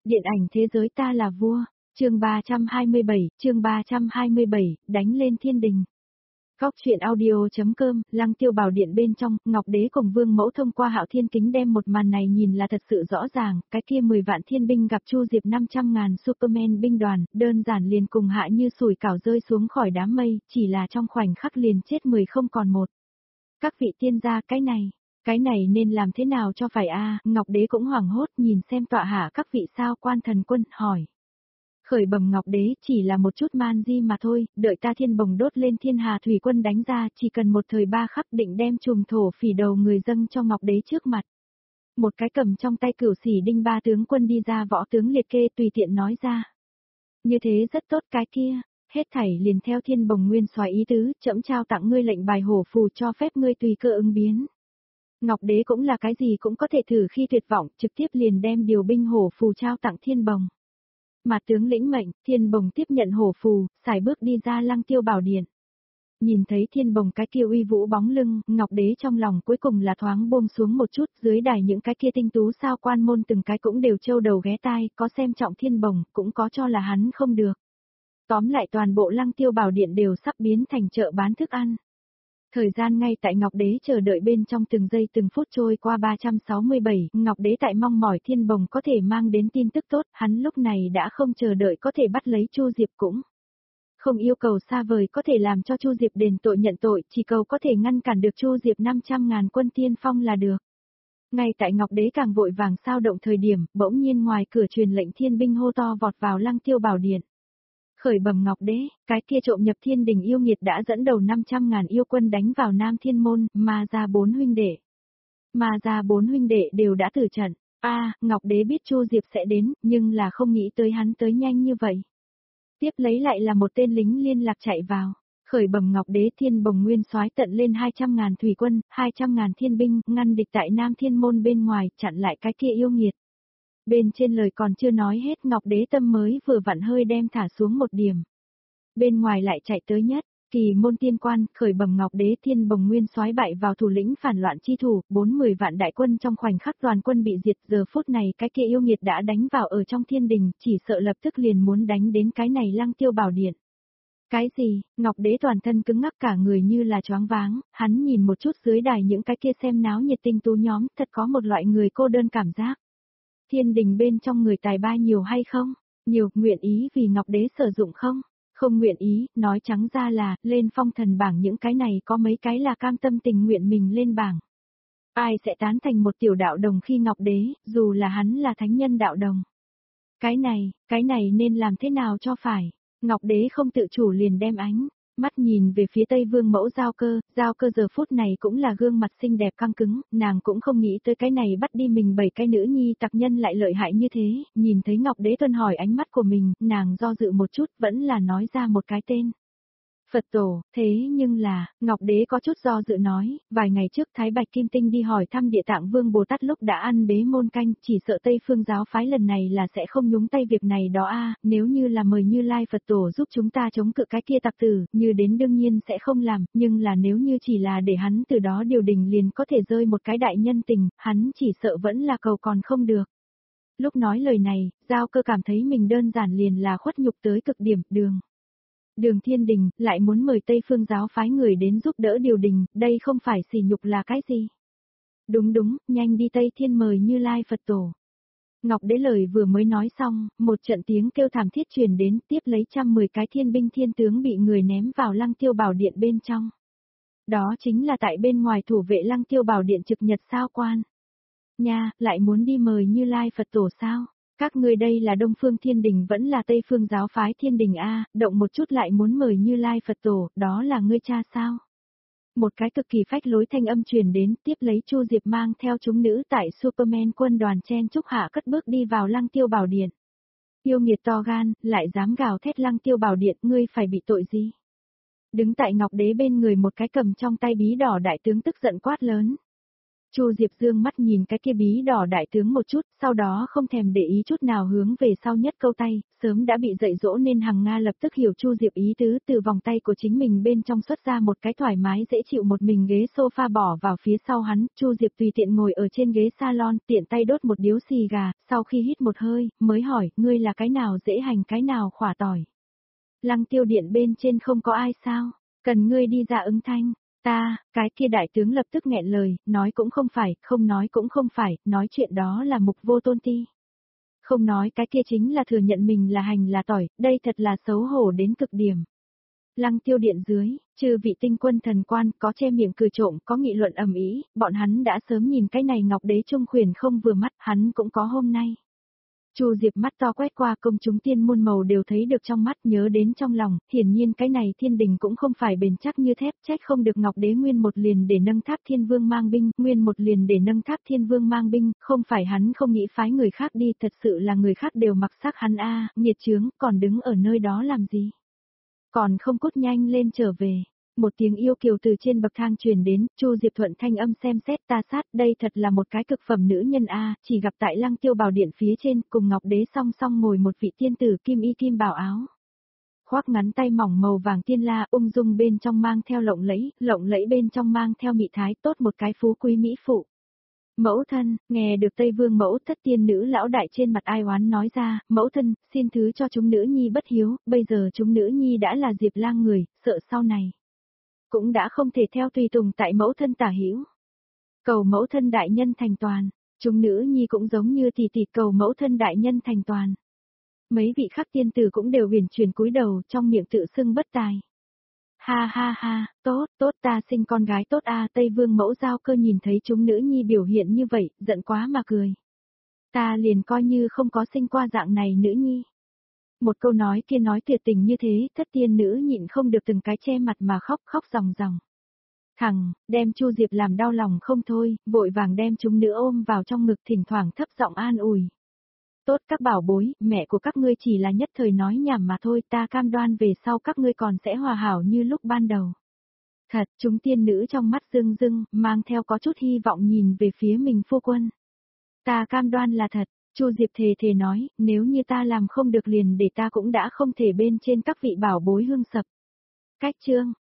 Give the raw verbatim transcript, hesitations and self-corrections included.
Điện ảnh thế giới ta là vua, chương ba trăm hai mươi bảy, chương ba trăm hai mươi bảy, đánh lên thiên đình. Góc truyện audio.com, Lăng Tiêu Bảo Điện bên trong, Ngọc Đế cùng Vương Mẫu thông qua Hạo Thiên Kính đem một màn này nhìn là thật sự rõ ràng, cái kia mười vạn thiên binh gặp Chu Diệp năm trăm ngàn Superman binh đoàn, đơn giản liền cùng hạ như sủi cảo rơi xuống khỏi đám mây, chỉ là trong khoảnh khắc liền chết mười không còn một. Các vị tiên gia, cái này, cái này nên làm thế nào cho phải a? Ngọc Đế cũng hoảng hốt nhìn xem tọa hạ các vị sao quan thần quân, hỏi. Khởi bẩm Ngọc Đế, chỉ là một chút man di mà thôi, đợi ta thiên bồng đốt lên thiên hà thủy quân đánh ra, chỉ cần một thời ba khắc định đem trùm thổ phỉ đầu người dâng cho Ngọc Đế trước mặt. Một cái cầm trong tay cửu xỉ đinh ba tướng quân đi ra, võ tướng liệt kê tùy tiện nói ra. Như thế rất tốt, cái kia, hết thảy liền theo thiên bồng nguyên soái ý tứ, trẫm trao tặng ngươi lệnh bài hổ phù cho phép ngươi tùy cơ ứng biến. Ngọc Đế cũng là cái gì cũng có thể thử khi tuyệt vọng, trực tiếp liền đem điều binh hổ phù trao tặng thiên bồng. Mà tướng lĩnh mệnh, thiên bồng tiếp nhận hổ phù, xài bước đi ra Lăng Tiêu Bảo Điện. Nhìn thấy thiên bồng cái kia uy vũ bóng lưng, Ngọc Đế trong lòng cuối cùng là thoáng buông xuống một chút, dưới đài những cái kia tinh tú sao quan môn từng cái cũng đều trâu đầu ghé tai, có xem trọng thiên bồng, cũng có cho là hắn không được. Tóm lại toàn bộ Lăng Tiêu Bảo Điện đều sắp biến thành chợ bán thức ăn. Thời gian ngay tại Ngọc Đế chờ đợi bên trong từng giây từng phút trôi qua ba trăm sáu mươi bảy, Ngọc Đế tại mong mỏi thiên bồng có thể mang đến tin tức tốt, hắn lúc này đã không chờ đợi có thể bắt lấy Chu Diệp cũng. Không yêu cầu xa vời có thể làm cho Chu Diệp đền tội nhận tội, chỉ cầu có thể ngăn cản được Chu Diệp năm trăm ngàn quân tiên phong là được. Ngay tại Ngọc Đế càng vội vàng sao động thời điểm, bỗng nhiên ngoài cửa truyền lệnh thiên binh hô to vọt vào Lăng Tiêu Bảo Điện. Khởi bẩm Ngọc Đế, cái kia trộm nhập thiên đình yêu nghiệt đã dẫn đầu năm trăm ngàn yêu quân đánh vào Nam Thiên Môn, Ma gia bốn huynh đệ. Ma gia bốn huynh đệ đều đã tử trận. A, à, Ngọc Đế biết Chu Diệp sẽ đến, nhưng là không nghĩ tới hắn tới nhanh như vậy. Tiếp lấy lại là một tên lính liên lạc chạy vào. Khởi bẩm Ngọc Đế, thiên bồng nguyên soái tận lên hai trăm ngàn thủy quân, hai trăm ngàn thiên binh, ngăn địch tại Nam Thiên Môn bên ngoài, chặn lại cái kia yêu nghiệt. Bên trên lời còn chưa nói hết, Ngọc Đế tâm mới vừa vặn hơi đem thả xuống một điểm. Bên ngoài lại chạy tới nhất, kỳ môn tiên quan, khởi bẩm Ngọc Đế, thiên bồng nguyên soái bại vào thủ lĩnh phản loạn chi thủ, bốn mươi vạn đại quân trong khoảnh khắc toàn quân bị diệt, giờ phút này cái kia yêu nghiệt đã đánh vào ở trong thiên đình, chỉ sợ lập tức liền muốn đánh đến cái này Lăng Tiêu Bảo Điện. Cái gì? Ngọc Đế toàn thân cứng ngắc cả người như là choáng váng, hắn nhìn một chút dưới đài những cái kia xem náo nhiệt tinh tú nhóm, thật có một loại người cô đơn cảm giác. Thiên đình bên trong người tài ba nhiều hay không? Nhiều, nguyện ý vì Ngọc Đế sử dụng không? Không nguyện ý, nói trắng ra là, lên phong thần bảng những cái này có mấy cái là cam tâm tình nguyện mình lên bảng. Ai sẽ tán thành một tiểu đạo đồng khi Ngọc Đế, dù là hắn là thánh nhân đạo đồng. Cái này, cái này nên làm thế nào cho phải? Ngọc Đế không tự chủ liền đem ánh mắt nhìn về phía Tây Vương Mẫu Giao Cơ, Giao Cơ giờ phút này cũng là gương mặt xinh đẹp căng cứng, nàng cũng không nghĩ tới cái này bắt đi mình bảy cái nữ nhi tặc nhân lại lợi hại như thế, nhìn thấy Ngọc Đế tuân hỏi ánh mắt của mình, nàng do dự một chút vẫn là nói ra một cái tên. Phật tổ, thế nhưng là, Ngọc Đế có chút do dự nói, vài ngày trước Thái Bạch Kim Tinh đi hỏi thăm Địa Tạng Vương Bồ Tát lúc đã ăn bế môn canh, chỉ sợ Tây Phương giáo phái lần này là sẽ không nhúng tay việc này đó a, nếu như là mời Như Lai Phật tổ giúp chúng ta chống cự cái kia tặc tử, như đến đương nhiên sẽ không làm, nhưng là nếu như chỉ là để hắn từ đó điều đình liền có thể rơi một cái đại nhân tình, hắn chỉ sợ vẫn là cầu còn không được. Lúc nói lời này, Giao Cơ cảm thấy mình đơn giản liền là khuất nhục tới cực điểm, đường. Đường Thiên Đình, lại muốn mời Tây Phương giáo phái người đến giúp đỡ điều đình, đây không phải sỉ nhục là cái gì? Đúng đúng, nhanh đi Tây Thiên mời Như Lai Phật tổ. Ngọc Đế lời vừa mới nói xong, một trận tiếng kêu thảm thiết truyền đến, tiếp lấy trăm mười cái thiên binh thiên tướng bị người ném vào Lăng Tiêu Bảo Điện bên trong. Đó chính là tại bên ngoài thủ vệ Lăng Tiêu Bảo Điện trực nhật sao quan. Nha, lại muốn đi mời Như Lai Phật tổ sao? Các ngươi đây là Đông Phương Thiên Đình vẫn là Tây Phương giáo phái Thiên Đình a, động một chút lại muốn mời Như Lai Phật tổ, đó là ngươi cha sao? Một cái cực kỳ phách lối thanh âm truyền đến, tiếp lấy Chu Diệp mang theo chúng nữ tại Superman quân đoàn chen chúc hạ cất bước đi vào Lăng Tiêu Bảo Điện. Yêu nghiệt to gan, lại dám gào thét Lăng Tiêu Bảo Điện, ngươi phải bị tội gì? Đứng tại Ngọc Đế bên người một cái cầm trong tay bí đỏ đại tướng tức giận quát lớn. Chu Diệp dương mắt nhìn cái kia bí đỏ đại tướng một chút, sau đó không thèm để ý chút nào hướng về sau nhất câu tay, sớm đã bị dạy dỗ nên Hằng Nga lập tức hiểu Chu Diệp ý tứ, từ vòng tay của chính mình bên trong xuất ra một cái thoải mái dễ chịu một mình ghế sofa bỏ vào phía sau hắn, Chu Diệp tùy tiện ngồi ở trên ghế salon, tiện tay đốt một điếu xì gà, sau khi hít một hơi, mới hỏi, ngươi là cái nào dễ hành cái nào khỏa tỏi. Lăng Tiêu Điện bên trên không có ai sao, cần ngươi đi ra ứng thanh. Ta, cái kia đại tướng lập tức nghẹn lời, nói cũng không phải, không nói cũng không phải, nói chuyện đó là Mục Vô Tôn ti. Không nói cái kia chính là thừa nhận mình là hành là tỏi, đây thật là xấu hổ đến cực điểm. Lăng Tiêu Điện dưới, trừ vị tinh quân thần quan, có che miệng cười trộm, có nghị luận ầm ĩ, bọn hắn đã sớm nhìn cái này Ngọc Đế Trung Khuyển không vừa mắt, hắn cũng có hôm nay. Chu Diệp mắt to quét qua công chúng tiên môn màu đều thấy được trong mắt nhớ đến trong lòng, hiển nhiên cái này thiên đình cũng không phải bền chắc như thép, trách không được Ngọc Đế nguyên một liền để nâng tháp thiên vương mang binh, nguyên một liền để nâng tháp thiên vương mang binh, không phải hắn không nghĩ phái người khác đi, thật sự là người khác đều mặc sắc hắn a, nhiệt chướng, còn đứng ở nơi đó làm gì? Còn không cút nhanh lên trở về. Một tiếng yêu kiều từ trên bậc thang truyền đến, Chu Diệp thuận thanh âm xem xét ta sát, đây thật là một cái cực phẩm nữ nhân a, chỉ gặp tại Lăng Tiêu Bảo Điện phía trên, cùng Ngọc Đế song song ngồi một vị tiên tử kim y kim bào áo. Khoác ngắn tay mỏng màu vàng tiên la, ung dung bên trong mang theo lộng lẫy, lộng lẫy bên trong mang theo mị thái, tốt một cái phú quý mỹ phụ. Mẫu thân, nghe được Tây Vương mẫu thất tiên nữ lão đại trên mặt ai oán nói ra, mẫu thân, xin thứ cho chúng nữ nhi bất hiếu, bây giờ chúng nữ nhi đã là Diệp Lang người, sợ sau này cũng đã không thể theo tùy tùng tại mẫu thân tả hữu. Cầu mẫu thân đại nhân thành toàn, chúng nữ nhi cũng giống như tỷ tỷ cầu mẫu thân đại nhân thành toàn. Mấy vị khác tiên tử cũng đều huyền truyền cúi đầu trong miệng tự xưng bất tài. Ha ha ha, tốt, tốt ta sinh con gái tốt a, Tây Vương mẫu giao cơ nhìn thấy chúng nữ nhi biểu hiện như vậy, giận quá mà cười. Ta liền coi như không có sinh qua dạng này nữ nhi. Một câu nói kia nói tuyệt tình như thế, thất tiên nữ nhịn không được từng cái che mặt mà khóc khóc ròng ròng. Thằng, đem Chu Diệp làm đau lòng không thôi, vội vàng đem chúng nữ ôm vào trong ngực thỉnh thoảng thấp giọng an ủi. Tốt các bảo bối, mẹ của các ngươi chỉ là nhất thời nói nhảm mà thôi, ta cam đoan về sau các ngươi còn sẽ hòa hảo như lúc ban đầu. Thật, chúng tiên nữ trong mắt rưng rưng, mang theo có chút hy vọng nhìn về phía mình phu quân. Ta cam đoan là thật. Chu Diệp thề thề nói, nếu như ta làm không được liền để ta cũng đã không thể bên trên các vị bảo bối hương sập. Cách chương,